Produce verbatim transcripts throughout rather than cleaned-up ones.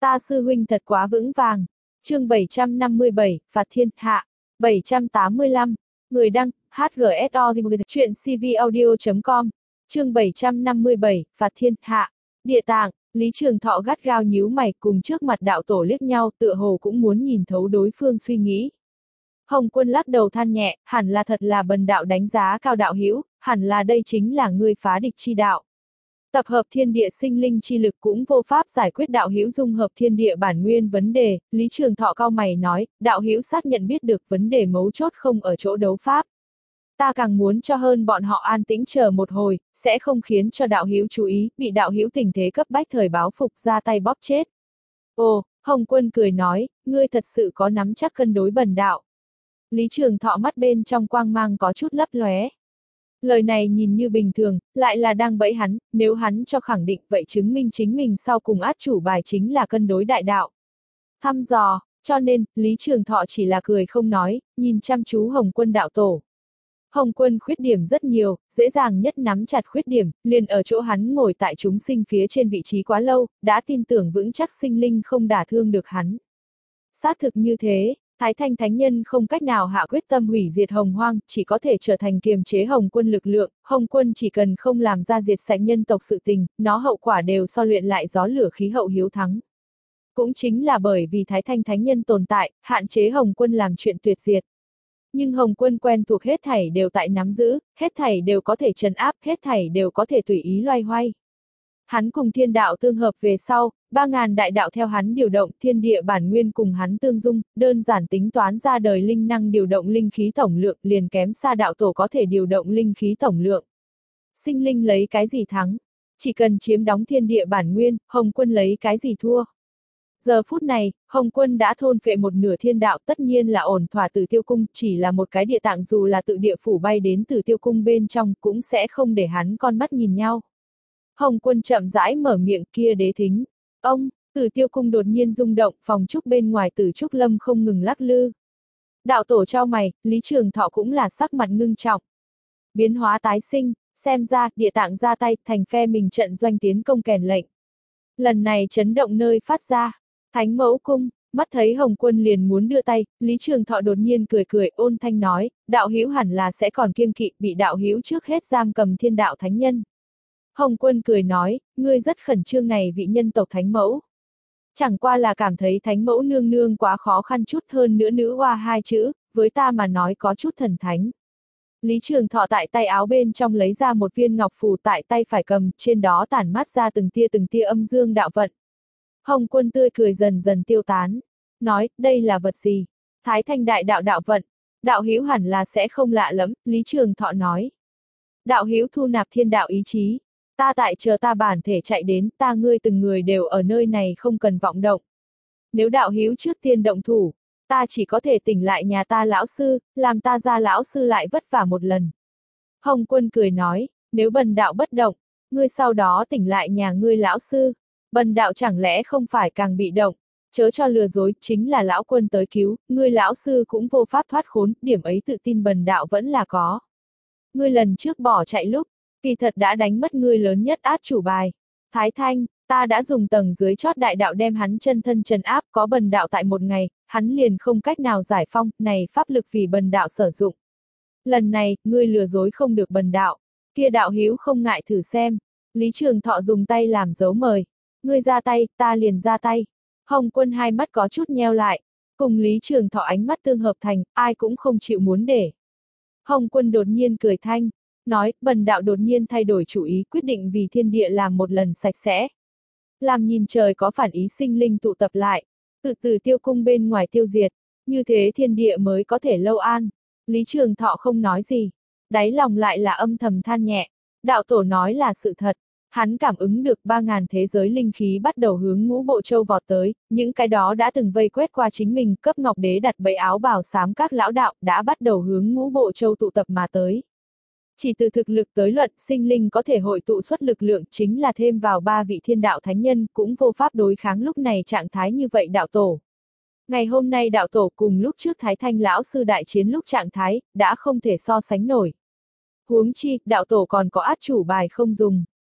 Ta sư huynh thật quá vững vàng. Chương bảy trăm năm mươi bảy, Phạt Thiên Hạ. bảy trăm tám mươi lăm. Người đăng, hát giê ét o chuyện cvaudio chấm com. Chương bảy trăm năm mươi bảy, Phạt Thiên Hạ. Địa Tạng, Lý Trường Thọ gắt gao nhíu mày, cùng trước mặt đạo tổ liếc nhau, tựa hồ cũng muốn nhìn thấu đối phương suy nghĩ. Hồng Quân lắc đầu than nhẹ, hẳn là thật là bần đạo đánh giá cao đạo hữu, hẳn là đây chính là ngươi phá địch chi đạo. Tập hợp thiên địa sinh linh chi lực cũng vô pháp giải quyết đạo hữu dung hợp thiên địa bản nguyên vấn đề. Lý Trường Thọ cau mày nói, đạo hữu xác nhận biết được vấn đề mấu chốt không ở chỗ đấu pháp. Ta càng muốn cho hơn bọn họ an tĩnh chờ một hồi, sẽ không khiến cho đạo hữu chú ý, bị đạo hữu tình thế cấp bách thời báo phục ra tay bóp chết. Ồ, Hồng Quân cười nói, ngươi thật sự có nắm chắc cân đối bần đạo. Lý Trường Thọ mắt bên trong quang mang có chút lấp lóe. Lời này nhìn như bình thường, lại là đang bẫy hắn, nếu hắn cho khẳng định vậy chứng minh chính mình sau cùng át chủ bài chính là cân đối đại đạo. Thăm dò, cho nên, Lý Trường Thọ chỉ là cười không nói, nhìn chăm chú Hồng Quân đạo tổ. Hồng Quân khuyết điểm rất nhiều, dễ dàng nhất nắm chặt khuyết điểm, liền ở chỗ hắn ngồi tại chúng sinh phía trên vị trí quá lâu, đã tin tưởng vững chắc sinh linh không đả thương được hắn. Xác thực như thế. Thái Thanh Thánh Nhân không cách nào hạ quyết tâm hủy diệt Hồng Hoang, chỉ có thể trở thành kiềm chế Hồng Quân lực lượng. Hồng Quân chỉ cần không làm ra diệt sạch nhân tộc sự tình, nó hậu quả đều so luyện lại gió lửa khí hậu hiếu thắng. Cũng chính là bởi vì Thái Thanh Thánh Nhân tồn tại, hạn chế Hồng Quân làm chuyện tuyệt diệt. Nhưng Hồng Quân quen thuộc hết thảy đều tại nắm giữ, hết thảy đều có thể trấn áp, hết thảy đều có thể tùy ý loay hoay. Hắn cùng thiên đạo tương hợp về sau, ba ngàn đại đạo theo hắn điều động, thiên địa bản nguyên cùng hắn tương dung, đơn giản tính toán ra đời linh năng điều động linh khí tổng lượng liền kém xa đạo tổ có thể điều động linh khí tổng lượng. Sinh linh lấy cái gì thắng? Chỉ cần chiếm đóng thiên địa bản nguyên, Hồng Quân lấy cái gì thua? Giờ phút này, Hồng Quân đã thôn phệ một nửa thiên đạo, tất nhiên là ổn thỏa Tử Tiêu Cung, chỉ là một cái địa tạng dù là tự địa phủ bay đến Tử Tiêu Cung bên trong cũng sẽ không để hắn con mắt nhìn nhau. Hồng Quân chậm rãi mở miệng, kia đế thính. Ông, Tử Tiêu Cung đột nhiên rung động, phòng trúc bên ngoài Tử Trúc Lâm không ngừng lắc lư. Đạo tổ trao mày, Lý Trường Thọ cũng là sắc mặt ngưng trọng. Biến hóa tái sinh, xem ra, địa tạng ra tay, thành phe mình trận doanh tiến công kèn lệnh. Lần này chấn động nơi phát ra, Thánh Mẫu Cung, mắt thấy Hồng Quân liền muốn đưa tay, Lý Trường Thọ đột nhiên cười cười ôn thanh nói, đạo hữu hẳn là sẽ còn kiêng kỵ, bị đạo hữu trước hết giam cầm thiên đạo thánh nhân. Hồng Quân cười nói, ngươi rất khẩn trương này vị nhân tộc thánh mẫu. Chẳng qua là cảm thấy thánh mẫu nương nương quá khó khăn chút hơn nữa nữ hoa hai chữ, với ta mà nói có chút thần thánh. Lý Trường Thọ tại tay áo bên trong lấy ra một viên ngọc phù tại tay phải cầm, trên đó tản mát ra từng tia từng tia âm dương đạo vận. Hồng Quân tươi cười dần dần tiêu tán, nói, đây là vật gì? Thái Thanh đại đạo đạo vận, đạo hữu hẳn là sẽ không lạ lắm, Lý Trường Thọ nói. Đạo hữu thu nạp thiên đạo ý chí. Ta tại chờ ta bản thể chạy đến, ta ngươi từng người đều ở nơi này không cần vọng động. Nếu đạo hữu trước tiên động thủ, ta chỉ có thể tỉnh lại nhà ta lão sư, làm ta ra lão sư lại vất vả một lần. Hồng Quân cười nói, nếu bần đạo bất động, ngươi sau đó tỉnh lại nhà ngươi lão sư, bần đạo chẳng lẽ không phải càng bị động, chớ cho lừa dối, chính là lão quân tới cứu, ngươi lão sư cũng vô pháp thoát khốn, điểm ấy tự tin bần đạo vẫn là có. Ngươi lần trước bỏ chạy lúc, kỳ thật đã đánh mất ngươi lớn nhất át chủ bài. Thái Thanh, ta đã dùng tầng dưới chót đại đạo đem hắn chân thân trấn áp, có bần đạo tại một ngày, hắn liền không cách nào giải phong, này pháp lực vì bần đạo sử dụng. Lần này, ngươi lừa dối không được bần đạo, kia đạo hữu không ngại thử xem. Lý Trường Thọ dùng tay làm dấu mời. Ngươi ra tay, ta liền ra tay. Hồng Quân hai mắt có chút nheo lại, cùng Lý Trường Thọ ánh mắt tương hợp thành, ai cũng không chịu muốn để. Hồng Quân đột nhiên cười thanh, nói, bần đạo đột nhiên thay đổi chủ ý, quyết định vì thiên địa làm một lần sạch sẽ. Làm nhìn trời có phản ý sinh linh tụ tập lại, từ từ Tiêu Cung bên ngoài tiêu diệt, như thế thiên địa mới có thể lâu an. Lý Trường Thọ không nói gì, đáy lòng lại là âm thầm than nhẹ, đạo tổ nói là sự thật. Hắn cảm ứng được ba ngàn thế giới linh khí bắt đầu hướng Ngũ Bộ Châu vọt tới, những cái đó đã từng vây quét qua chính mình, cấp Ngọc Đế đặt bẫy áo bào xám các lão đạo đã bắt đầu hướng Ngũ Bộ Châu tụ tập mà tới. Chỉ từ thực lực tới luận, sinh linh có thể hội tụ xuất lực lượng chính là thêm vào ba vị thiên đạo thánh nhân cũng vô pháp đối kháng lúc này trạng thái như vậy đạo tổ. Ngày hôm nay đạo tổ cùng lúc trước Thái Thanh lão sư đại chiến lúc trạng thái, đã không thể so sánh nổi. Huống chi, đạo tổ còn có át chủ bài không dùng.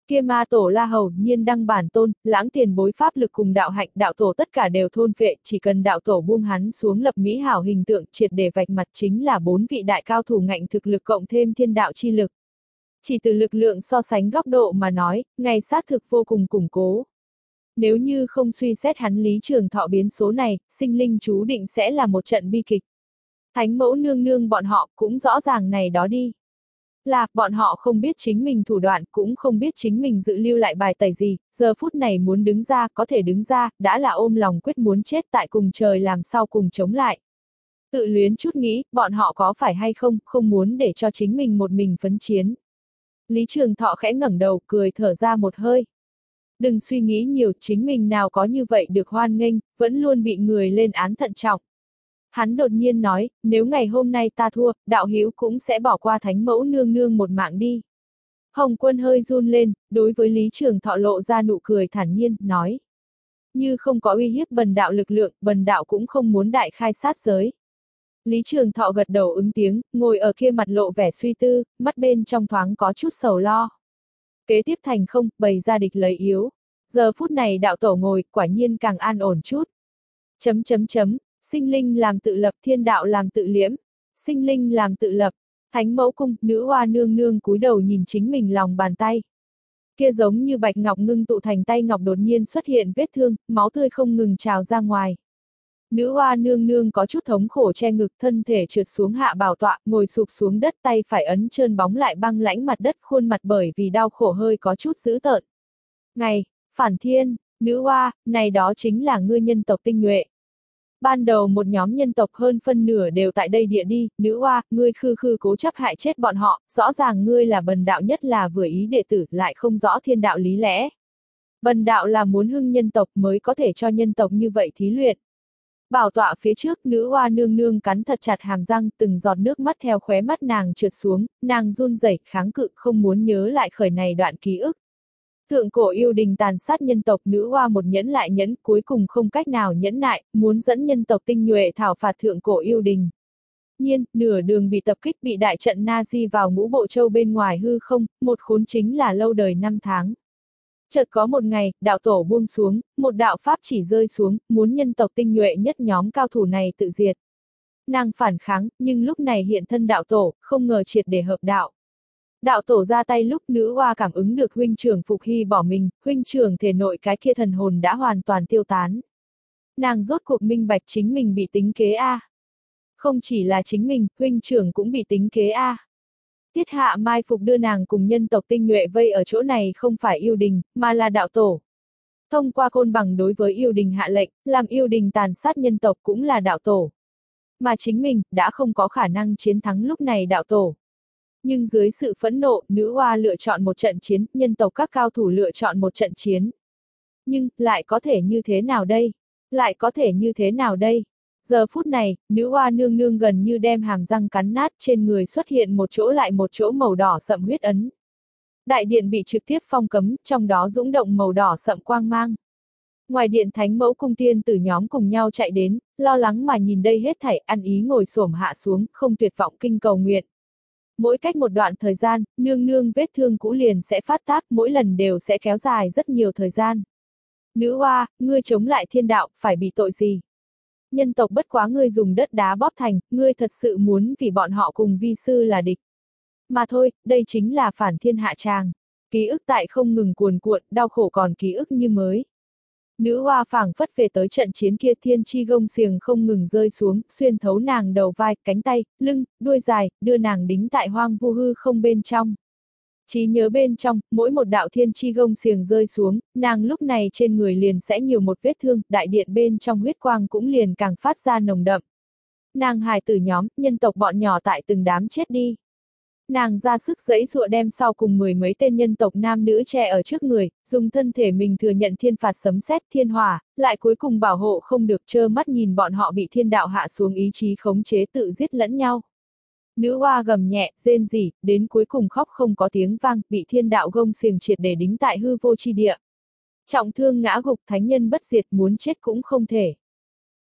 Kia ma tổ La Hầu nhiên đăng bản tôn, lãng tiền bối pháp lực cùng đạo hạnh, đạo tổ tất cả đều thôn phệ, chỉ cần đạo tổ buông hắn xuống lập mỹ hảo hình tượng triệt để vạch mặt chính là bốn vị đại cao thủ ngạnh thực lực cộng thêm thiên đạo chi lực. Chỉ từ lực lượng so sánh góc độ mà nói, ngày xác thực vô cùng củng cố. Nếu như không suy xét hắn Lý Trường Thọ biến số này, sinh linh chú định sẽ là một trận bi kịch. Thánh mẫu nương nương bọn họ cũng rõ ràng này đó đi. Là, bọn họ không biết chính mình thủ đoạn, cũng không biết chính mình dự lưu lại bài tẩy gì, giờ phút này muốn đứng ra, có thể đứng ra, đã là ôm lòng quyết muốn chết tại cùng trời làm sao cùng chống lại. Tự luyến chút nghĩ, bọn họ có phải hay không, không muốn để cho chính mình một mình phấn chiến. Lý Trường Thọ khẽ ngẩng đầu, cười thở ra một hơi. Đừng suy nghĩ nhiều, chính mình nào có như vậy được hoan nghênh, vẫn luôn bị người lên án thận trọng. Hắn đột nhiên nói, nếu ngày hôm nay ta thua, đạo hữu cũng sẽ bỏ qua thánh mẫu nương nương một mạng đi. Hồng Quân hơi run lên, đối với Lý Trường Thọ lộ ra nụ cười thản nhiên, nói. Như không có uy hiếp bần đạo lực lượng, bần đạo cũng không muốn đại khai sát giới. Lý Trường Thọ gật đầu ứng tiếng, ngồi ở kia mặt lộ vẻ suy tư, mắt bên trong thoáng có chút sầu lo. Kế tiếp thành không, bày ra địch lấy yếu. Giờ phút này đạo tổ ngồi, quả nhiên càng an ổn chút. Chấm chấm chấm. Sinh linh làm tự lập, thiên đạo làm tự liễm. Sinh linh làm tự lập. Thánh mẫu cung, nữ hoa nương nương cúi đầu nhìn chính mình lòng bàn tay. Kia giống như bạch ngọc ngưng tụ thành tay ngọc đột nhiên xuất hiện vết thương, máu tươi không ngừng trào ra ngoài. Nữ hoa nương nương có chút thống khổ che ngực, thân thể trượt xuống hạ bảo tọa, ngồi sụp xuống đất, tay phải ấn trơn bóng lại băng lãnh mặt đất, khuôn mặt bởi vì đau khổ hơi có chút dữ tợn. Ngày, phản thiên, nữ hoa, này đó chính là ngươi nhân tộc tinh nhuệ. Ban đầu một nhóm nhân tộc hơn phân nửa đều tại đây địa đi, nữ hoa, ngươi khư khư cố chấp hại chết bọn họ, rõ ràng ngươi là bần đạo nhất là vừa ý đệ tử, lại không rõ thiên đạo lý lẽ. Bần đạo là muốn hưng nhân tộc mới có thể cho nhân tộc như vậy thí luyện. Bảo tọa phía trước, nữ hoa nương nương cắn thật chặt hàm răng, từng giọt nước mắt theo khóe mắt nàng trượt xuống, nàng run rẩy, kháng cự, không muốn nhớ lại khởi này đoạn ký ức. Thượng cổ yêu đình tàn sát nhân tộc, nữ hoa một nhẫn lại nhẫn, cuối cùng không cách nào nhẫn nại, muốn dẫn nhân tộc tinh nhuệ thảo phạt thượng cổ yêu đình. Nhiên, nửa đường bị tập kích, bị đại trận Nazi vào ngũ bộ châu bên ngoài hư không, một khốn chính là lâu đời năm tháng. Chợt có một ngày, đạo tổ buông xuống, một đạo pháp chỉ rơi xuống, muốn nhân tộc tinh nhuệ nhất nhóm cao thủ này tự diệt. Nàng phản kháng, nhưng lúc này hiện thân đạo tổ, không ngờ triệt để hợp đạo. Đạo tổ ra tay lúc nữ hoa cảm ứng được huynh trưởng Phục Hy bỏ mình, huynh trưởng thể nội cái kia thần hồn đã hoàn toàn tiêu tán. Nàng rốt cuộc minh bạch chính mình bị tính kế A. Không chỉ là chính mình, huynh trưởng cũng bị tính kế A. Tiết hạ mai phục đưa nàng cùng nhân tộc tinh nhuệ vây ở chỗ này không phải yêu đình, mà là đạo tổ. Thông qua côn bằng đối với yêu đình hạ lệnh, làm yêu đình tàn sát nhân tộc cũng là đạo tổ. Mà chính mình, đã không có khả năng chiến thắng lúc này đạo tổ. Nhưng dưới sự phẫn nộ, nữ hoa lựa chọn một trận chiến, nhân tộc các cao thủ lựa chọn một trận chiến. Nhưng, lại có thể như thế nào đây? Lại có thể như thế nào đây? Giờ phút này, nữ hoa nương nương gần như đem hàm răng cắn nát, trên người xuất hiện một chỗ lại một chỗ màu đỏ sậm huyết ấn. Đại điện bị trực tiếp phong cấm, trong đó dũng động màu đỏ sậm quang mang. Ngoài điện thánh mẫu cung tiên tử nhóm cùng nhau chạy đến, lo lắng mà nhìn đây hết thảy, ăn ý ngồi xổm hạ xuống, không tuyệt vọng kinh cầu nguyện. Mỗi cách một đoạn thời gian, nương nương vết thương cũ liền sẽ phát tác, mỗi lần đều sẽ kéo dài rất nhiều thời gian. Nữ hoa, ngươi chống lại thiên đạo, phải bị tội gì? Nhân tộc bất quá ngươi dùng đất đá bóp thành, ngươi thật sự muốn vì bọn họ cùng vi sư là địch. Mà thôi, đây chính là phản thiên hạ tràng. Ký ức tại không ngừng cuồn cuộn, đau khổ còn ký ức như mới. Nữ hoa phảng phất về tới trận chiến kia, thiên chi gông xiềng không ngừng rơi xuống, xuyên thấu nàng đầu vai, cánh tay, lưng, đuôi dài, đưa nàng đính tại hoang vu hư không bên trong. Trí nhớ bên trong, mỗi một đạo thiên chi gông xiềng rơi xuống, nàng lúc này trên người liền sẽ nhiều một vết thương, đại điện bên trong huyết quang cũng liền càng phát ra nồng đậm. Nàng hài tử nhóm, nhân tộc bọn nhỏ tại từng đám chết đi. Nàng ra sức giãy giụa đem sau cùng mười mấy tên nhân tộc nam nữ che ở trước người, dùng thân thể mình thừa nhận thiên phạt sấm sét thiên hỏa, lại cuối cùng bảo hộ không được, trơ mắt nhìn bọn họ bị thiên đạo hạ xuống ý chí khống chế tự giết lẫn nhau. Nữ hoa gầm nhẹ, rên rỉ, đến cuối cùng khóc không có tiếng vang, bị thiên đạo gông xiềng triệt để đính tại hư vô chi địa. Trọng thương ngã gục, thánh nhân bất diệt, muốn chết cũng không thể.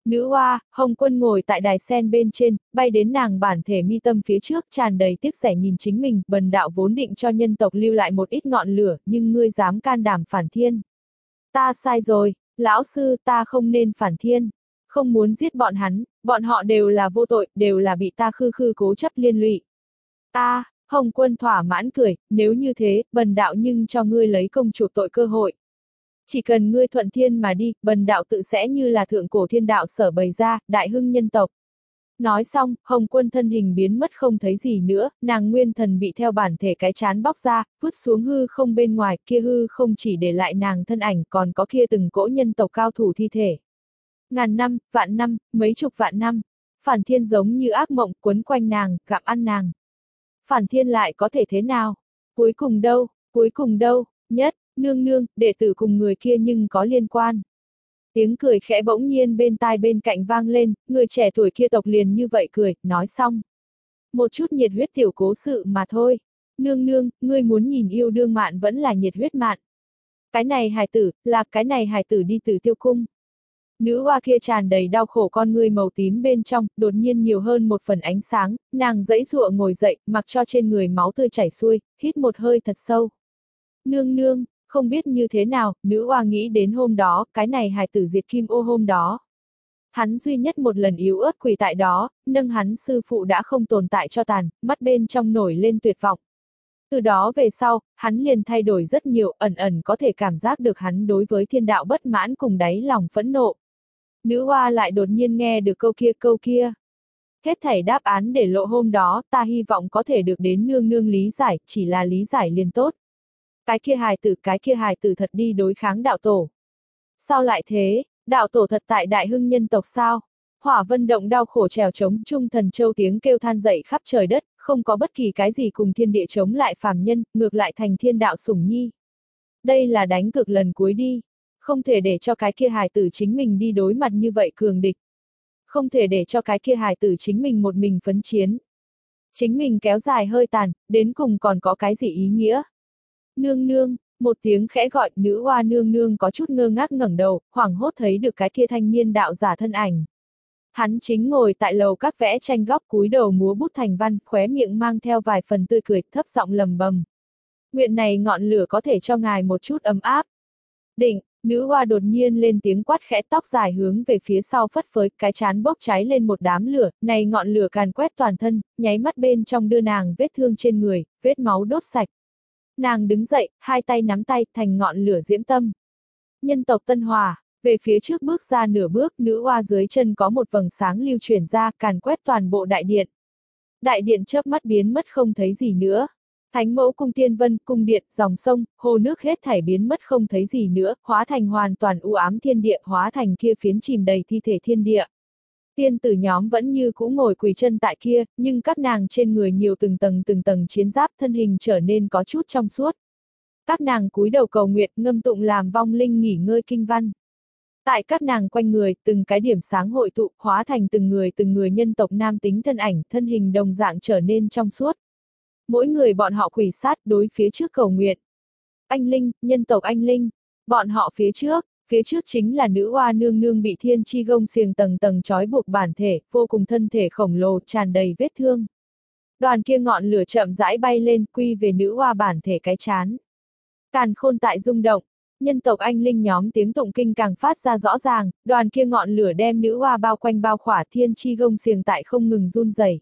Nữ oa, Hồng Quân ngồi tại đài sen bên trên, bay đến nàng bản thể mi tâm phía trước tràn đầy tiếc rẻ nhìn chính mình, bần đạo vốn định cho nhân tộc lưu lại một ít ngọn lửa, nhưng ngươi dám can đảm phản thiên. Ta sai rồi, lão sư, ta không nên phản thiên. Không muốn giết bọn hắn, bọn họ đều là vô tội, đều là bị ta khư khư cố chấp liên lụy. Ta, à, Hồng Quân thỏa mãn cười, nếu như thế, bần đạo nhưng cho ngươi lấy công chuộc tội cơ hội. Chỉ cần ngươi thuận thiên mà đi, bần đạo tự sẽ như là thượng cổ thiên đạo sở bày ra, đại hưng nhân tộc. Nói xong, Hồng Quân thân hình biến mất không thấy gì nữa, nàng nguyên thần bị theo bản thể cái chán bóc ra, vứt xuống hư không bên ngoài, kia hư không chỉ để lại nàng thân ảnh, còn có kia từng cỗ nhân tộc cao thủ thi thể. Ngàn năm, vạn năm, mấy chục vạn năm, phản thiên giống như ác mộng quấn quanh nàng, gặm ăn nàng. Phản thiên lại có thể thế nào? Cuối cùng đâu, cuối cùng đâu, nhất, nương nương, đệ tử cùng người kia nhưng có liên quan. Tiếng cười khẽ bỗng nhiên bên tai bên cạnh vang lên, người trẻ tuổi kia tộc liền như vậy cười, nói xong. Một chút nhiệt huyết tiểu cố sự mà thôi. Nương nương, ngươi muốn nhìn yêu đương mạn vẫn là nhiệt huyết mạn. Cái này hài tử, là cái này hài tử đi từ tiêu cung. Nữ oa kia tràn đầy đau khổ con ngươi màu tím bên trong, đột nhiên nhiều hơn một phần ánh sáng, nàng giãy giụa ngồi dậy, mặc cho trên người máu tươi chảy xuôi, hít một hơi thật sâu. Nương nương, không biết như thế nào, nữ oa nghĩ đến hôm đó, cái này hài tử diệt kim ô hôm đó. Hắn duy nhất một lần yếu ớt quỳ tại đó, nâng hắn sư phụ đã không tồn tại cho tàn, mắt bên trong nổi lên tuyệt vọng. Từ đó về sau, hắn liền thay đổi rất nhiều, ẩn ẩn có thể cảm giác được hắn đối với thiên đạo bất mãn cùng đáy lòng phẫn nộ. Nữ oa lại đột nhiên nghe được câu kia câu kia. Hết thảy đáp án để lộ hôm đó, ta hy vọng có thể được đến nương nương lý giải, chỉ là lý giải liền tốt. Cái kia hài tử, cái kia hài tử thật đi đối kháng đạo tổ. Sao lại thế, đạo tổ thật tại đại hưng nhân tộc sao? Hỏa Vân Động đau khổ trèo chống, Trung Thần Châu tiếng kêu than dậy khắp trời đất, không có bất kỳ cái gì cùng thiên địa chống lại phàm nhân, ngược lại thành thiên đạo sủng nhi. Đây là đánh cược lần cuối đi. Không thể để cho cái kia hài tử chính mình đi đối mặt như vậy cường địch. Không thể để cho cái kia hài tử chính mình một mình phấn chiến. Chính mình kéo dài hơi tàn, đến cùng còn có cái gì ý nghĩa? Nương nương, một tiếng khẽ gọi, nữ oa nương nương có chút ngơ ngác ngẩng đầu, hoảng hốt thấy được cái kia thanh niên đạo giả thân ảnh. Hắn chính ngồi tại lầu các vẽ tranh góc cúi đầu múa bút thành văn, khóe miệng mang theo vài phần tươi cười, thấp giọng lầm bầm. Nguyện này ngọn lửa có thể cho ngài một chút ấm áp. Định, nữ oa đột nhiên lên tiếng quát khẽ, tóc dài hướng về phía sau phất phới, cái chán bốc cháy lên một đám lửa, này ngọn lửa càn quét toàn thân, nháy mắt bên trong đưa nàng vết thương trên người, vết máu đốt sạch. Nàng đứng dậy, hai tay nắm tay, thành ngọn lửa diễm tâm. Nhân tộc Tân Hòa, về phía trước bước ra nửa bước, nữ oa dưới chân có một vầng sáng lưu chuyển ra, càn quét toàn bộ đại điện. Đại điện chớp mắt biến mất không thấy gì nữa. Thánh mẫu cung tiên vân, cung điện, dòng sông, hồ nước hết thảy biến mất không thấy gì nữa, hóa thành hoàn toàn u ám thiên địa, hóa thành kia phiến chìm đầy thi thể thiên địa. Tiên tử nhóm vẫn như cũ ngồi quỳ chân tại kia, nhưng các nàng trên người nhiều từng tầng từng tầng chiến giáp, thân hình trở nên có chút trong suốt. Các nàng cúi đầu cầu nguyện, ngâm tụng làm vong linh nghỉ ngơi kinh văn. Tại các nàng quanh người, từng cái điểm sáng hội tụ, hóa thành từng người từng người nhân tộc nam tính thân ảnh, thân hình đồng dạng trở nên trong suốt. Mỗi người bọn họ quỳ sát đối phía trước cầu nguyện. Anh linh, nhân tộc anh linh, bọn họ phía trước, phía trước chính là nữ oa nương nương bị thiên chi gông xiềng tầng tầng trói buộc bản thể, vô cùng thân thể khổng lồ, tràn đầy vết thương. Đoàn kia ngọn lửa chậm rãi bay lên, quy về nữ oa bản thể cái chán. Càn khôn tại rung động, nhân tộc anh linh nhóm tiếng tụng kinh càng phát ra rõ ràng, đoàn kia ngọn lửa đem nữ oa bao quanh bao khỏa, thiên chi gông xiềng tại không ngừng run rẩy.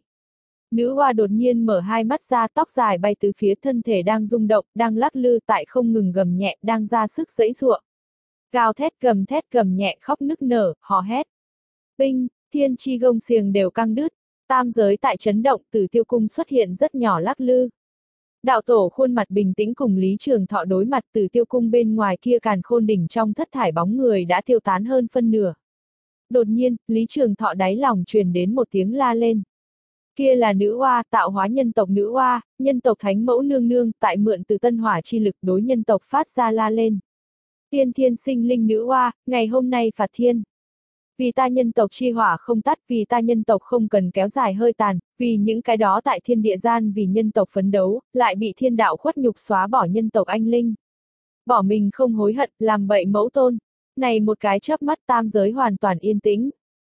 Nữ oa đột nhiên mở hai mắt ra, tóc dài bay tứ phía, thân thể đang rung động, đang lắc lư tại không ngừng gầm nhẹ, đang ra sức giãy giụa. Gào thét gầm thét gầm nhẹ, khóc nức nở, hò hét. Binh, thiên chi gông xiềng đều căng đứt, tam giới tại chấn động, Tử Tiêu cung xuất hiện rất nhỏ lắc lư. Đạo tổ khuôn mặt bình tĩnh cùng Lý Trường Thọ đối mặt, Tử Tiêu cung bên ngoài kia càn khôn đỉnh trong thất thải bóng người đã tiêu tán hơn phân nửa. Đột nhiên, Lý Trường Thọ đáy lòng truyền đến một tiếng la lên. Kia là nữ oa, tạo hóa nhân tộc nữ oa, nhân tộc thánh mẫu nương nương, tại mượn từ tân hỏa chi lực đối nhân tộc phát ra la lên. Tiên thiên sinh linh nữ oa, ngày hôm nay phạt thiên. Vì ta nhân tộc chi hỏa không tắt, vì ta nhân tộc không cần kéo dài hơi tàn, vì những cái đó tại thiên địa gian vì nhân tộc phấn đấu, lại bị thiên đạo khuất nhục xóa bỏ nhân tộc anh linh. Bỏ mình không hối hận, làm bậy mẫu tôn. Này một cái chớp mắt tam giới hoàn toàn yên tĩnh.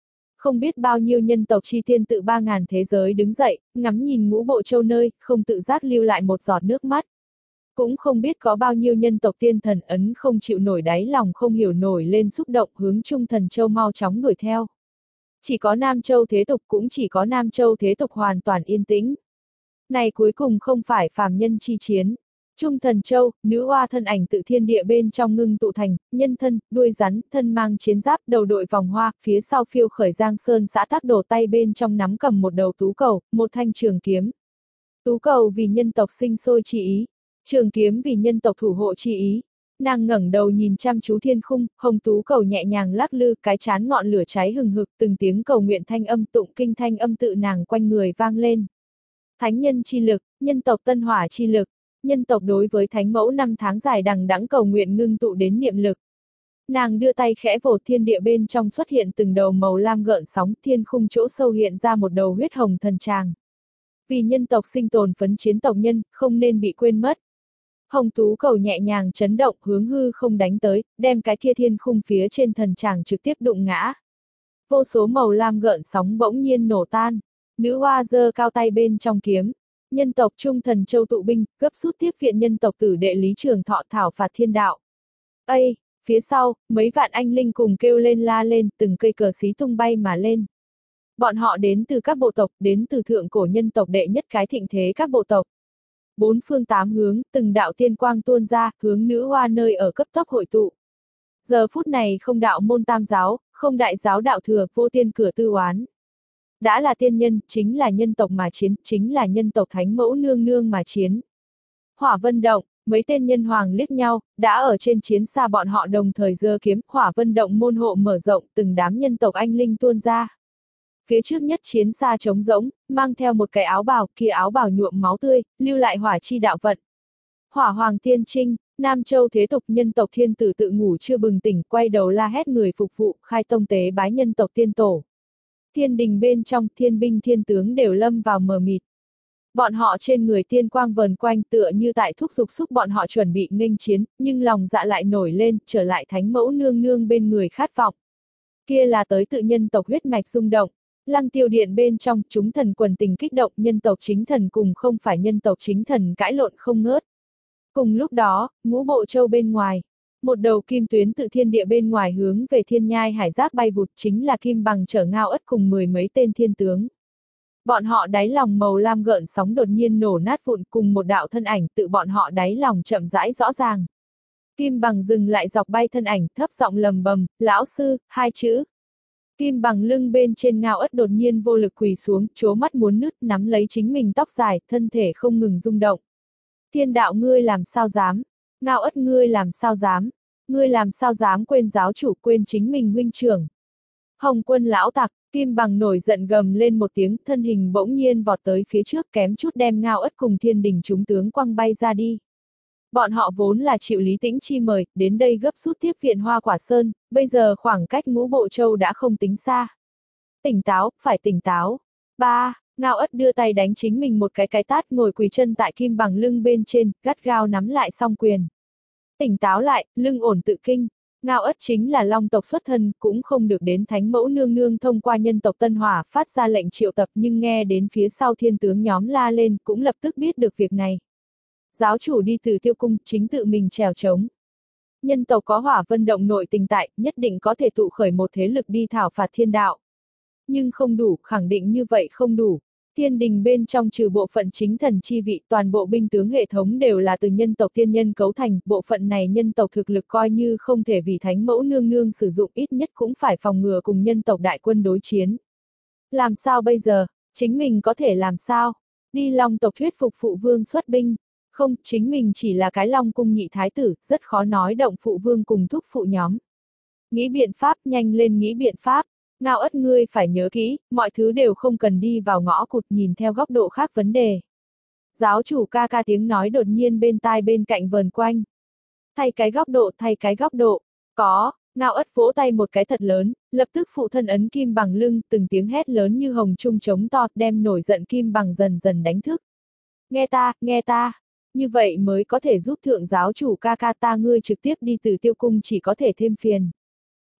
Không biết bao nhiêu nhân tộc chi thiên tự ba ngàn thế giới đứng dậy, ngắm nhìn Ngũ Bộ Châu nơi, không tự giác lưu lại một giọt nước mắt. Cũng không biết có bao nhiêu nhân tộc tiên thần ấn không chịu nổi đáy lòng không hiểu nổi lên xúc động hướng Trung Thần Châu mau chóng đuổi theo. Chỉ có Nam Châu thế tục cũng chỉ có Nam Châu thế tục hoàn toàn yên tĩnh. Này cuối cùng không phải phàm nhân chi chiến. Trung Thần Châu, nữ oa thân ảnh tự thiên địa bên trong ngưng tụ thành, nhân thân, đuôi rắn, thân mang chiến giáp, đầu đội vòng hoa, phía sau phiêu khởi Giang Sơn xã tắc đồ tay bên trong nắm cầm một đầu tú cầu, một thanh trường kiếm. Tú cầu vì nhân tộc sinh sôi chi ý, trường kiếm vì nhân tộc thủ hộ chi ý. Nàng ngẩng đầu nhìn chăm chú thiên khung, hồng tú cầu nhẹ nhàng lắc lư, cái chán ngọn lửa cháy hừng hực, từng tiếng cầu nguyện thanh âm tụng kinh thanh âm tự nàng quanh người vang lên. Thánh nhân chi lực, nhân tộc tân hỏa chi lực, nhân tộc đối với thánh mẫu năm tháng dài đằng đẵng cầu nguyện ngưng tụ đến niệm lực. Nàng đưa tay khẽ vồ thiên địa bên trong xuất hiện từng đầu màu lam gợn sóng, thiên khung chỗ sâu hiện ra một đầu huyết hồng thần tràng. Vì nhân tộc sinh tồn phấn chiến tộc nhân, không nên bị quên mất. Hồng tú cầu nhẹ nhàng chấn động hướng hư không đánh tới, đem cái kia thiên khung phía trên thần tràng trực tiếp đụng ngã. Vô số màu lam gợn sóng bỗng nhiên nổ tan. Nữ hoa giơ cao tay bên trong kiếm. Nhân tộc Trung Thần Châu tụ binh, gấp rút tiếp viện nhân tộc tử đệ Lý Trường Thọ thảo phạt thiên đạo. Ây, phía sau, mấy vạn anh linh cùng kêu lên la lên, từng cây cờ xí tung bay mà lên. Bọn họ đến từ các bộ tộc, đến từ thượng cổ nhân tộc đệ nhất cái thịnh thế các bộ tộc. Bốn phương tám hướng, từng đạo tiên quang tuôn ra, hướng nữ hoa nơi ở cấp tốc hội tụ. Giờ phút này không đạo môn tam giáo, không đại giáo đạo thừa, vô tiên cửa tư oán. Đã là tiên nhân, chính là nhân tộc mà chiến, chính là nhân tộc thánh mẫu nương nương mà chiến. Hỏa Vân Động, mấy tên nhân hoàng liếc nhau, đã ở trên chiến xa bọn họ đồng thời giơ kiếm, Hỏa Vân Động môn hộ mở rộng, từng đám nhân tộc anh linh tuôn ra. Phía trước nhất chiến xa trống rỗng, mang theo một cái áo bào, kia áo bào nhuộm máu tươi, lưu lại hỏa chi đạo vận. Hỏa Hoàng Tiên Trinh, Nam Châu thế tục nhân tộc thiên tử tự ngủ chưa bừng tỉnh, quay đầu la hét người phục vụ, khai tông tế bái nhân tộc tiên tổ. Thiên đình bên trong, thiên binh thiên tướng đều lâm vào mờ mịt. Bọn họ trên người tiên quang vờn quanh tựa như tại thúc giục xúc bọn họ chuẩn bị nghênh chiến, nhưng lòng dạ lại nổi lên, trở lại thánh mẫu nương nương bên người khát vọng. Kia là tới tự nhân tộc huyết mạch rung động. Lăng Tiêu Điện bên trong, chúng thần quần tình kích động, nhân tộc chính thần cùng không phải nhân tộc chính thần cãi lộn không ngớt. Cùng lúc đó, Ngũ Bộ Châu bên ngoài, một đầu kim tuyến tự thiên địa bên ngoài hướng về thiên nhai hải giác bay vụt, chính là Kim Bằng chở Ngao Ất cùng mười mấy tên thiên tướng. Bọn họ đáy lòng màu lam gợn sóng đột nhiên nổ nát vụn, cùng một đạo thân ảnh tự bọn họ đáy lòng chậm rãi rõ ràng. Kim Bằng dừng lại dọc bay thân ảnh, thấp giọng lầm bầm, lão sư, hai chữ. Kim Bằng lưng bên trên Ngao Ất đột nhiên vô lực quỳ xuống, trố mắt muốn nứt, nắm lấy chính mình tóc dài, thân thể không ngừng rung động. Thiên đạo ngươi làm sao dám? Ngao Ất ngươi làm sao dám? Ngươi làm sao dám quên giáo chủ, quên chính mình huynh trưởng? Hồng Quân lão tặc, Kim Bằng nổi giận gầm lên một tiếng, thân hình bỗng nhiên vọt tới phía trước, kém chút đem Ngao Ất cùng thiên đình chúng tướng quăng bay ra đi. Bọn họ vốn là chịu Lý Tĩnh Chi mời, đến đây gấp rút tiếp viện Hoa Quả Sơn, bây giờ khoảng cách Ngũ Bộ Châu đã không tính xa. Tỉnh táo, phải tỉnh táo. Ba, Ngao Ất đưa tay đánh chính mình một cái cái tát, ngồi quỳ chân tại Kim Bằng lưng bên trên, gắt gao nắm lại song quyền. Tỉnh táo lại, lưng ổn tự kinh. Ngao Ất chính là long tộc xuất thân, cũng không được đến thánh mẫu nương nương thông qua nhân tộc Tân Hỏa phát ra lệnh triệu tập, nhưng nghe đến phía sau thiên tướng nhóm la lên, cũng lập tức biết được việc này. Giáo chủ đi từ Tiêu Cung, chính tự mình trèo trống. Nhân tộc có Hỏa Vân Động nội tình tại, nhất định có thể tụ khởi một thế lực đi thảo phạt thiên đạo. Nhưng không đủ, khẳng định như vậy không đủ. Thiên đình bên trong trừ bộ phận chính thần chi vị, toàn bộ binh tướng hệ thống đều là từ nhân tộc thiên nhân cấu thành, bộ phận này nhân tộc thực lực coi như không thể vì thánh mẫu nương nương sử dụng, ít nhất cũng phải phòng ngừa cùng nhân tộc đại quân đối chiến. Làm sao bây giờ? Chính mình có thể làm sao? Đi Long tộc thuyết phục phụ vương xuất binh. Không, chính mình chỉ là cái Long cung nhị thái tử, rất khó nói động phụ vương cùng thúc phụ nhóm. Nghĩ biện pháp, nhanh lên nghĩ biện pháp. Ngao Ất ngươi phải nhớ kỹ, mọi thứ đều không cần đi vào ngõ cụt, nhìn theo góc độ khác vấn đề. Giáo chủ ca ca tiếng nói đột nhiên bên tai bên cạnh vờn quanh. Thay cái góc độ, thay cái góc độ. Có, Ngao Ất vỗ tay một cái thật lớn, lập tức phụ thân ấn Kim Bằng lưng, từng tiếng hét lớn như hồng trung trống to, đem nổi giận Kim Bằng dần dần đánh thức. Nghe ta, nghe ta. Như vậy mới có thể giúp thượng giáo chủ ca ca ta, ngươi trực tiếp đi từ Tiêu Cung chỉ có thể thêm phiền.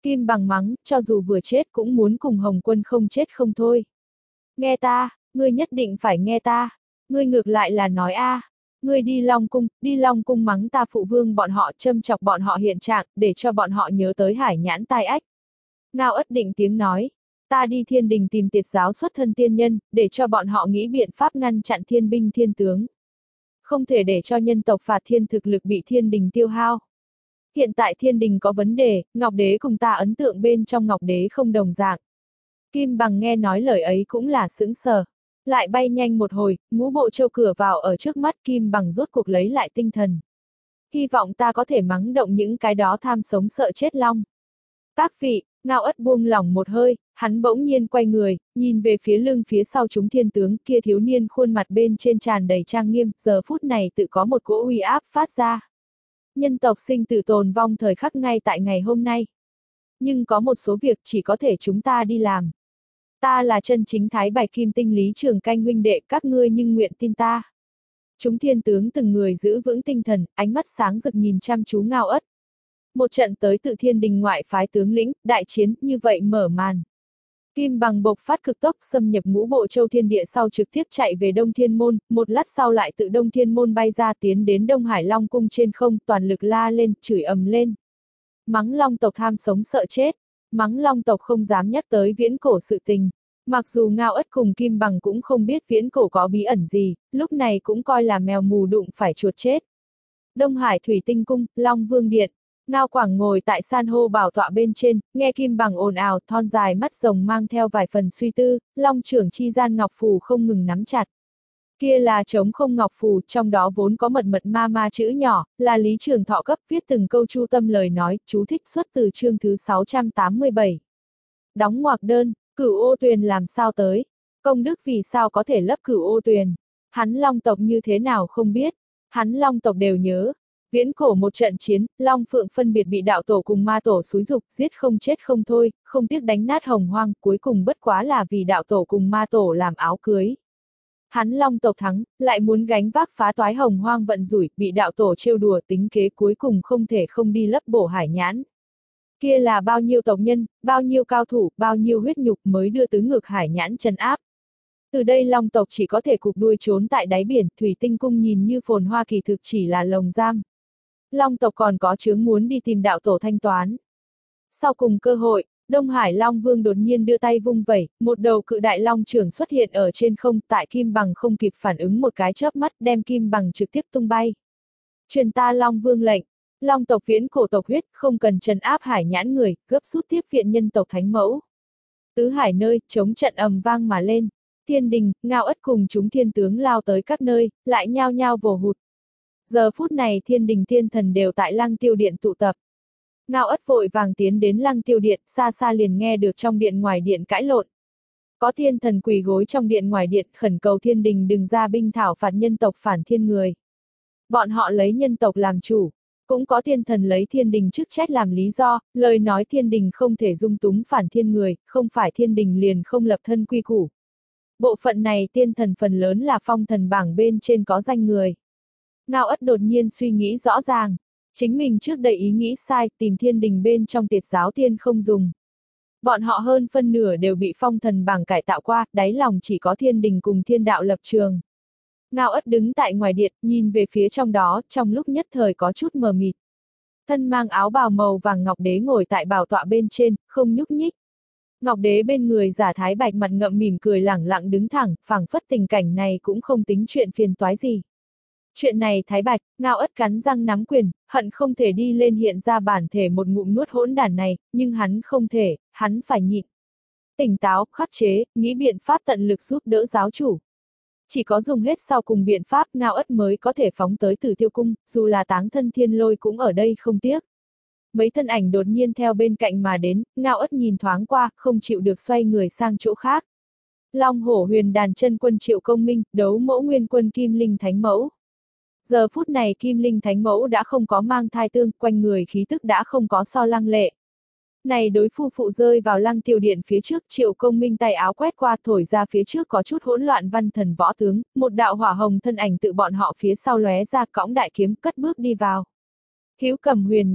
Kim Bằng mắng, cho dù vừa chết cũng muốn cùng Hồng Quân không chết không thôi. Nghe ta, ngươi nhất định phải nghe ta. Ngươi ngược lại là nói a, à. Ngươi đi Long Cung, đi Long Cung mắng ta phụ vương bọn họ, châm chọc bọn họ hiện trạng, để cho bọn họ nhớ tới hải nhãn tai ách. Ngao Ất định tiếng nói, ta đi thiên đình tìm tiệt giáo xuất thân tiên nhân, để cho bọn họ nghĩ biện pháp ngăn chặn thiên binh thiên tướng. Không thể để cho nhân tộc phạt thiên thực lực bị thiên đình tiêu hao. Hiện tại thiên đình có vấn đề, Ngọc Đế cùng ta ấn tượng bên trong Ngọc Đế không đồng dạng. Kim Bằng nghe nói lời ấy cũng là sững sờ. Lại bay nhanh một hồi, ngũ bộ châu cửa vào ở trước mắt, Kim Bằng rốt cuộc lấy lại tinh thần. Hy vọng ta có thể mắng động những cái đó tham sống sợ chết long. Các vị, Ngao Ất buông lỏng một hơi, hắn bỗng nhiên quay người, nhìn về phía lưng phía sau chúng thiên tướng, kia thiếu niên khuôn mặt bên trên tràn đầy trang nghiêm, giờ phút này tự có một cỗ uy áp phát ra. Nhân tộc sinh tử tồn vong thời khắc ngay tại ngày hôm nay. Nhưng có một số việc chỉ có thể chúng ta đi làm. Ta là chân chính Thái Bạch Kim Tinh Lý Trường Canh huynh đệ, các ngươi nhưng nguyện tin ta. Chúng thiên tướng từng người giữ vững tinh thần, ánh mắt sáng rực nhìn chăm chú Ngao Ất. Một trận tới tự thiên đình ngoại phái tướng lĩnh, đại chiến, như vậy mở màn. Kim Bằng bộc phát cực tốc xâm nhập ngũ bộ châu thiên địa sau trực tiếp chạy về Đông Thiên Môn, một lát sau lại tự Đông Thiên Môn bay ra tiến đến Đông Hải Long Cung trên không, toàn lực la lên, chửi ầm lên. Mắng Long tộc tham sống sợ chết, mắng Long tộc không dám nhắc tới viễn cổ sự tình. Mặc dù Ngao Ất cùng Kim Bằng cũng không biết viễn cổ có bí ẩn gì, lúc này cũng coi là mèo mù đụng phải chuột chết. Đông Hải Thủy Tinh Cung, Long Vương Điện. Ngao Quảng ngồi tại san hô bảo tọa bên trên, nghe Kim Bằng ồn ào, thon dài mắt rồng mang theo vài phần suy tư, long trưởng chi gian ngọc phù không ngừng nắm chặt. Kia là trống không ngọc phù, trong đó vốn có mật mật ma ma chữ nhỏ, là Lý Trường Thọ cấp viết từng câu chu tâm lời nói, chú thích xuất từ chương thứ sáu trăm tám mươi bảy. Đóng ngoặc đơn, Cửu Ô Tuyền làm sao tới? Công đức vì sao có thể lấp Cửu Ô Tuyền? Hắn Long tộc như thế nào không biết? Hắn Long tộc đều nhớ. Viễn cổ một trận chiến, Long Phượng phân biệt bị đạo tổ cùng ma tổ xúi dục, giết không chết không thôi, không tiếc đánh nát hồng hoang, cuối cùng bất quá là vì đạo tổ cùng ma tổ làm áo cưới. Hắn Long tộc thắng, lại muốn gánh vác phá toái hồng hoang vận rủi, bị đạo tổ trêu đùa tính kế cuối cùng không thể không đi lấp bổ hải nhãn. Kia là bao nhiêu tộc nhân, bao nhiêu cao thủ, bao nhiêu huyết nhục mới đưa tứ ngược hải nhãn trấn áp. Từ đây Long tộc chỉ có thể cụp đuôi trốn tại đáy biển, Thủy Tinh Cung nhìn như phồn hoa kỳ thực chỉ là lồng giam. Long tộc còn có chướng muốn đi tìm đạo tổ thanh toán. Sau cùng cơ hội, Đông Hải Long Vương đột nhiên đưa tay vung vẩy, một đầu cự đại long trưởng xuất hiện ở trên không, tại Kim Bằng không kịp phản ứng một cái chớp mắt đem Kim Bằng trực tiếp tung bay. Truyền ta Long Vương lệnh, Long tộc viễn cổ tộc huyết, không cần trấn áp hải nhãn người, gấp rút tiếp viện nhân tộc thánh mẫu. Tứ hải nơi, chống trận ầm vang mà lên. Thiên đình, Ngao Ất cùng chúng thiên tướng lao tới các nơi, lại nhao nhao vồ hụt. Giờ phút này thiên đình thiên thần đều tại Lăng Tiêu Điện tụ tập. Ngao Ất vội vàng tiến đến Lăng Tiêu Điện, xa xa liền nghe được trong điện ngoài điện cãi lộn. Có thiên thần quỳ gối trong điện ngoài điện khẩn cầu thiên đình đừng ra binh thảo phạt nhân tộc phản thiên người. Bọn họ lấy nhân tộc làm chủ. Cũng có thiên thần lấy thiên đình chức trách làm lý do, lời nói thiên đình không thể dung túng phản thiên người, không phải thiên đình liền không lập thân quy củ. Bộ phận này tiên thần phần lớn là phong thần bảng bên trên có danh người. Ngao Ất đột nhiên suy nghĩ rõ ràng. Chính mình trước đây ý nghĩ sai, tìm thiên đình bên trong tiệt giáo tiên không dùng. Bọn họ hơn phân nửa đều bị phong thần bảng cải tạo qua, đáy lòng chỉ có thiên đình cùng thiên đạo lập trường. Ngao Ất đứng tại ngoài điện, nhìn về phía trong đó, trong lúc nhất thời có chút mờ mịt. Thân mang áo bào màu vàng Ngọc Đế ngồi tại bảo tọa bên trên, không nhúc nhích. Ngọc Đế bên người giả Thái Bạch mặt ngậm mỉm cười lẳng lặng đứng thẳng, phảng phất tình cảnh này cũng không tính chuyện phiền toái gì. Chuyện này Thái Bạch, Ngao Ất cắn răng nắm quyền, hận không thể đi lên hiện ra bản thể một ngụm nuốt hỗn đản này, nhưng hắn không thể, hắn phải nhịn. Tỉnh táo, khắc chế, nghĩ biện pháp tận lực giúp đỡ giáo chủ. Chỉ có dùng hết sau cùng biện pháp Ngao Ất mới có thể phóng tới Tử Tiêu Cung, dù là táng thân thiên lôi cũng ở đây không tiếc. Mấy thân ảnh đột nhiên theo bên cạnh mà đến, Ngao Ất nhìn thoáng qua, không chịu được xoay người sang chỗ khác. Long Hổ Huyền Đàn chân quân Triệu Công Minh, đấu mẫu nguyên quân Kim Linh Thánh Mẫu. Giờ phút này Kim Linh Thánh Mẫu đã không có mang thai tương, quanh người khí tức đã không có so lăng lệ. Này đối phu phụ rơi vào Lăng Tiêu Điện phía trước, Triệu Công Minh tay áo quét qua thổi ra phía trước có chút hỗn loạn văn thần võ tướng, một đạo hỏa hồng thân ảnh tự bọn họ phía sau lóe ra cõng đại kiếm cất bước đi vào. Hữu Cầm Huyền Nhã,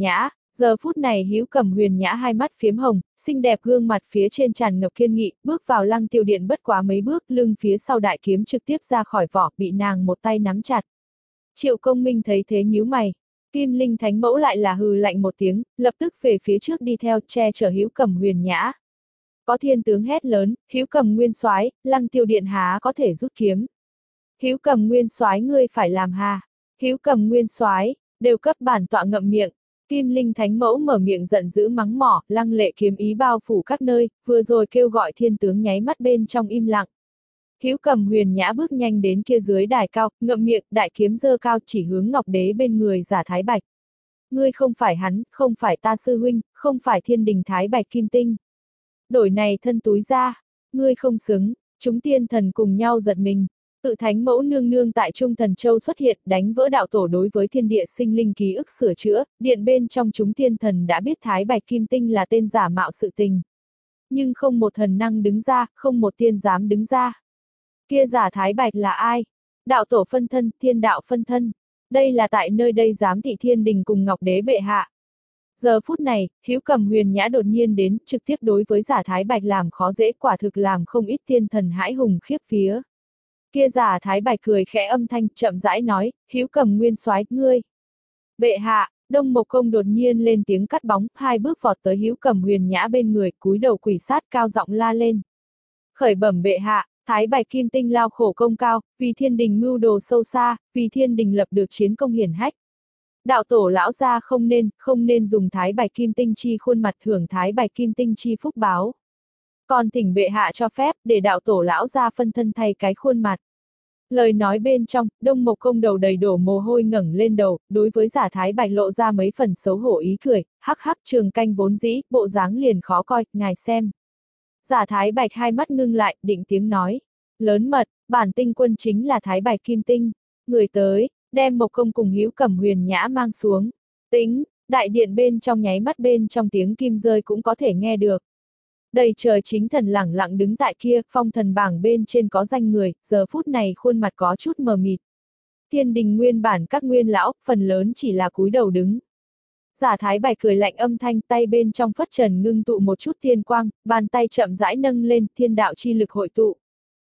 Giờ phút này Hữu Cẩm Huyền Nhã hai mắt phiếm hồng, xinh đẹp gương mặt phía trên tràn ngập kiên nghị, bước vào Lăng Tiêu Điện bất quá mấy bước, lưng phía sau đại kiếm trực tiếp ra khỏi vỏ, bị nàng một tay nắm chặt. Triệu Công Minh thấy thế nhíu mày. Kim Linh Thánh Mẫu lại là hừ lạnh một tiếng, lập tức về phía trước đi theo, che chở Hữu Cẩm Huyền Nhã. Có thiên tướng hét lớn, Hữu Cẩm Nguyên Soái, Lăng Tiêu Điện há có thể rút kiếm. Hữu Cẩm Nguyên Soái ngươi phải làm hà. Hữu Cẩm Nguyên Soái, đều cấp bản tọa ngậm miệng. Kim Linh Thánh Mẫu mở miệng giận dữ mắng mỏ, lăng lệ kiếm ý bao phủ các nơi, vừa rồi kêu gọi thiên tướng nháy mắt bên trong im lặng. Hữu Cẩm Huyền Nhã bước nhanh đến kia dưới đài cao, ngậm miệng, đại kiếm giơ cao chỉ hướng Ngọc Đế bên người Giả Thái Bạch. Ngươi không phải hắn, không phải ta sư huynh, không phải Thiên Đình Thái Bạch Kim Tinh. Đổi này thân túi ra, ngươi không xứng, chúng tiên thần cùng nhau giật mình. Tự Thánh Mẫu nương nương tại Trung Thần Châu xuất hiện, đánh vỡ đạo tổ đối với thiên địa sinh linh ký ức sửa chữa, điện bên trong chúng tiên thần đã biết Thái Bạch Kim Tinh là tên giả mạo sự tình. Nhưng không một thần năng đứng ra, không một tiên dám đứng ra. Kia giả Thái Bạch là ai? Đạo tổ phân thân, thiên đạo phân thân. Đây là tại nơi đây giám thị Thiên Đình cùng Ngọc Đế bệ hạ. Giờ phút này, Hữu Cẩm Huyền Nhã đột nhiên đến, trực tiếp đối với giả Thái Bạch làm khó dễ, quả thực làm không ít tiên thần hãi hùng khiếp vía. Kia giả Thái Bạch cười khẽ âm thanh, chậm rãi nói, Hữu Cẩm Nguyên Soái, ngươi. Bệ hạ, Đông Mộc Công đột nhiên lên tiếng cắt bóng, hai bước vọt tới Hữu Cẩm Huyền Nhã bên người, cúi đầu quỳ sát cao giọng la lên. Khởi bẩm bệ hạ, Thái Bạch Kim Tinh lao khổ công cao, vì thiên đình mưu đồ sâu xa, vì thiên đình lập được chiến công hiển hách. Đạo tổ lão gia không nên, không nên dùng Thái Bạch Kim Tinh chi khuôn mặt hưởng Thái Bạch Kim Tinh chi phúc báo. Còn thỉnh bệ hạ cho phép, để đạo tổ lão gia phân thân thay cái khuôn mặt. Lời nói bên trong, Đông Mộc Công đầu đầy đổ mồ hôi ngẩng lên đầu, đối với giả Thái Bạch lộ ra mấy phần xấu hổ ý cười, hắc hắc trường canh vốn dĩ, bộ dáng liền khó coi, ngài xem. Giả Thái Bạch hai mắt ngưng lại, định tiếng nói. Lớn mật, bản tinh quân chính là Thái Bạch Kim Tinh. Người tới, đem Mộc Công cùng Hữu Cẩm Huyền Nhã mang xuống. Tính, đại điện bên trong nháy mắt bên trong tiếng kim rơi cũng có thể nghe được. Đầy trời chính thần lẳng lặng đứng tại kia, phong thần bảng bên trên có danh người, giờ phút này khuôn mặt có chút mờ mịt. Thiên đình nguyên bản các nguyên lão, phần lớn chỉ là cúi đầu đứng. Giả Thái Bạch cười lạnh âm thanh, tay bên trong phất trần ngưng tụ một chút thiên quang, bàn tay chậm rãi nâng lên, thiên đạo chi lực hội tụ.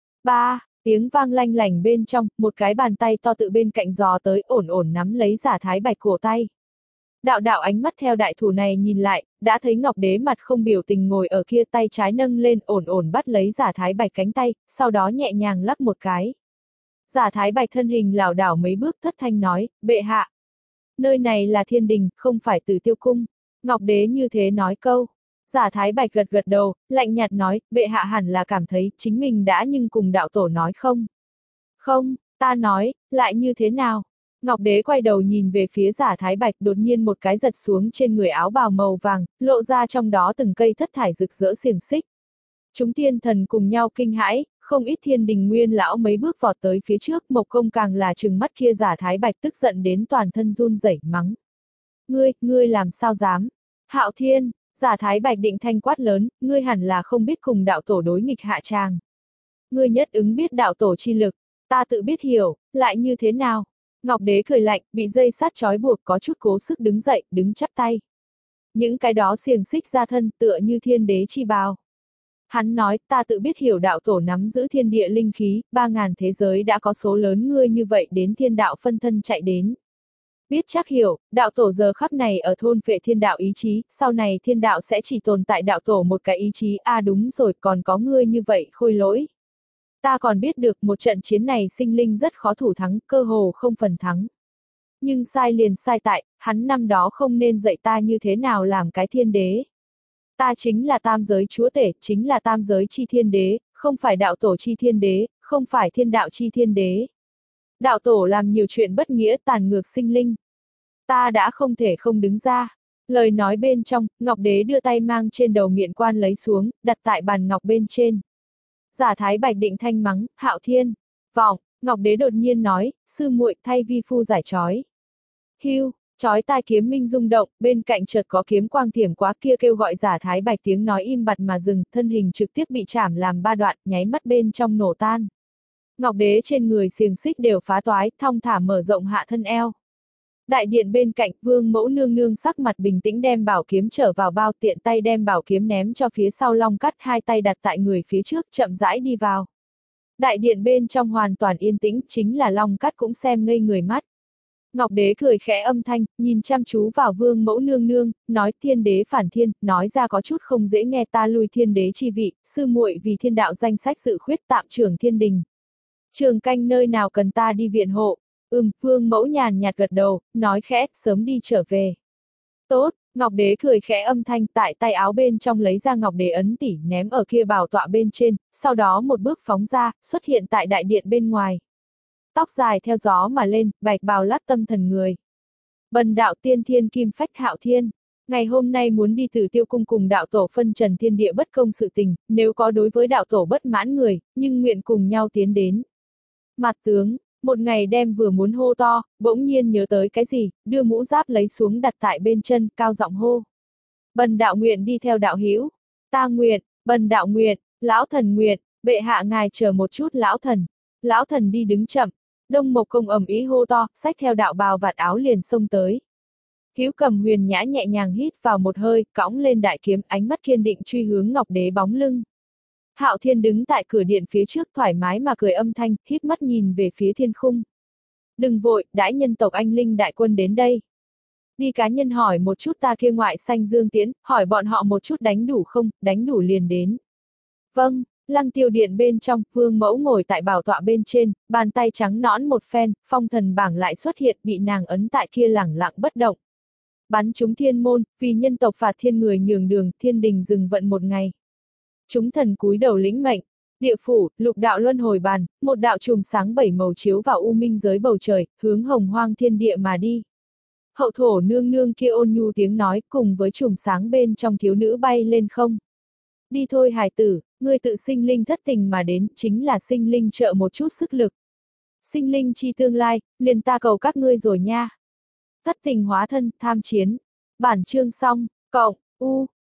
Ba, tiếng vang lanh lảnh bên trong, một cái bàn tay to tự bên cạnh gió tới, ổn ổn nắm lấy Giả Thái Bạch cổ tay. Đạo đạo ánh mắt theo đại thủ này nhìn lại, đã thấy Ngọc Đế mặt không biểu tình ngồi ở kia, tay trái nâng lên, ổn ổn bắt lấy Giả Thái Bạch cánh tay, sau đó nhẹ nhàng lắc một cái. Giả Thái Bạch thân hình lảo đảo mấy bước, thất thanh nói, bệ hạ. Nơi này là thiên đình, không phải Tử Tiêu Cung. Ngọc Đế như thế nói câu. Giả Thái Bạch gật gật đầu, lạnh nhạt nói, bệ hạ hẳn là cảm thấy chính mình đã nhưng cùng đạo tổ nói không. Không, ta nói, lại như thế nào? Ngọc Đế quay đầu nhìn về phía Giả Thái Bạch, đột nhiên một cái giật xuống trên người áo bào màu vàng, lộ ra trong đó từng cây thất thải rực rỡ xiềng xích. Chúng tiên thần cùng nhau kinh hãi, không ít thiên đình nguyên lão mấy bước vọt tới phía trước, Mộc Công càng là trừng mắt kia Giả Thái Bạch tức giận đến toàn thân run rẩy mắng. Ngươi, ngươi làm sao dám? Hạo Thiên, Giả Thái Bạch định thanh quát lớn, ngươi hẳn là không biết cùng đạo tổ đối nghịch hạ tràng. Ngươi nhất ứng biết đạo tổ chi lực, ta tự biết hiểu, lại như thế nào? Ngọc Đế cười lạnh, bị dây sát trói buộc có chút cố sức đứng dậy, đứng chắp tay. Những cái đó xiềng xích ra thân tựa như thiên đế chi bào. Hắn nói, ta tự biết hiểu đạo tổ nắm giữ thiên địa linh khí, ba ngàn thế giới đã có số lớn ngươi như vậy đến thiên đạo phân thân chạy đến. Biết chắc hiểu, đạo tổ giờ khắc này ở thôn vệ thiên đạo ý chí, sau này thiên đạo sẽ chỉ tồn tại đạo tổ một cái ý chí, a à đúng rồi, còn có ngươi như vậy khôi lỗi. Ta còn biết được một trận chiến này sinh linh rất khó thủ thắng, cơ hồ không phần thắng. Nhưng sai liền sai tại, hắn năm đó không nên dạy ta như thế nào làm cái thiên đế. Ta chính là tam giới chúa tể, chính là tam giới chi thiên đế, không phải đạo tổ chi thiên đế, không phải thiên đạo chi thiên đế. Đạo tổ làm nhiều chuyện bất nghĩa tàn ngược sinh linh. Ta đã không thể không đứng ra. Lời nói bên trong, Ngọc Đế đưa tay mang trên đầu miện quan lấy xuống, đặt tại bàn ngọc bên trên. Giả Thái Bạch định thanh mắng, Hạo Thiên, vọng, Ngọc Đế đột nhiên nói, sư muội thay vi phu giải trói. Hưu, chói tai kiếm minh rung động, bên cạnh chợt có kiếm quang thiểm quá, kia kêu gọi Giả Thái Bạch tiếng nói im bặt mà dừng, thân hình trực tiếp bị chảm làm ba đoạn, nháy mắt bên trong nổ tan. Ngọc Đế trên người xiềng xích đều phá toái, thong thả mở rộng hạ thân eo. Đại điện bên cạnh, Vương Mẫu nương nương sắc mặt bình tĩnh đem bảo kiếm trở vào bao, tiện tay đem bảo kiếm ném cho phía sau Long Cắt, hai tay đặt tại người phía trước, chậm rãi đi vào. Đại điện bên trong hoàn toàn yên tĩnh, chính là Long Cắt cũng xem ngây người mắt. Ngọc Đế cười khẽ âm thanh, nhìn chăm chú vào Vương Mẫu nương nương, nói thiên đế phản thiên, nói ra có chút không dễ nghe, ta lui thiên đế chi vị, sư muội vì thiên đạo danh sách dự khuyết tạm trưởng thiên đình. Trường canh nơi nào cần ta đi viện hộ? Ừm, Vương Mẫu nhàn nhạt gật đầu, nói khẽ, sớm đi trở về. Tốt, Ngọc Đế cười khẽ âm thanh, tại tay áo bên trong lấy ra Ngọc Đế ấn tỷ ném ở kia bảo tọa bên trên, sau đó một bước phóng ra, xuất hiện tại đại điện bên ngoài. Tóc dài theo gió mà lên, bạch bào lát tâm thần người. Bần đạo tiên thiên kim phách Hạo Thiên, ngày hôm nay muốn đi Tử Tiêu cung cùng đạo tổ phân trần thiên địa bất công sự tình, nếu có đối với đạo tổ bất mãn người, nhưng nguyện cùng nhau tiến đến. Mặt tướng, một ngày đêm vừa muốn hô to, bỗng nhiên nhớ tới cái gì, đưa mũ giáp lấy xuống đặt tại bên chân, cao giọng hô. Bần đạo nguyện đi theo đạo hữu, ta nguyện, bần đạo nguyện, lão thần nguyện, bệ hạ ngài chờ một chút lão thần. Lão thần đi đứng chậm, Đông Mộc Công ầm ĩ hô to, xách theo đạo bào vạt áo liền xông tới. Hữu Cầm Huyền nhã nhẹ nhàng hít vào một hơi, cõng lên đại kiếm, ánh mắt kiên định truy hướng Ngọc Đế bóng lưng. Hạo Thiên đứng tại cửa điện phía trước thoải mái mà cười âm thanh, híp mắt nhìn về phía thiên khung. Đừng vội, đãi nhân tộc anh linh đại quân đến đây. Đi cá nhân hỏi một chút ta kia ngoại xanh dương tiễn, hỏi bọn họ một chút đánh đủ không, đánh đủ liền đến. Vâng, Lăng Tiêu điện bên trong, Vương Mẫu ngồi tại bảo tọa bên trên, bàn tay trắng nõn một phen, phong thần bảng lại xuất hiện, bị nàng ấn tại kia lẳng lặng bất động. Bắn chúng thiên môn, vì nhân tộc phạt thiên người nhường đường, thiên đình dừng vận một ngày. Chúng thần cúi đầu lĩnh mệnh, địa phủ, lục đạo luân hồi bàn, một đạo chùm sáng bảy màu chiếu vào u minh giới bầu trời, hướng hồng hoang thiên địa mà đi. Hậu thổ nương nương kia ôn nhu tiếng nói, cùng với chùm sáng bên trong thiếu nữ bay lên không. Đi thôi hài tử, ngươi tự sinh linh thất tình mà đến, chính là sinh linh trợ một chút sức lực. Sinh linh chi tương lai, liền ta cầu các ngươi rồi nha. Thất tình hóa thân, tham chiến. Bản chương xong, cộng, u.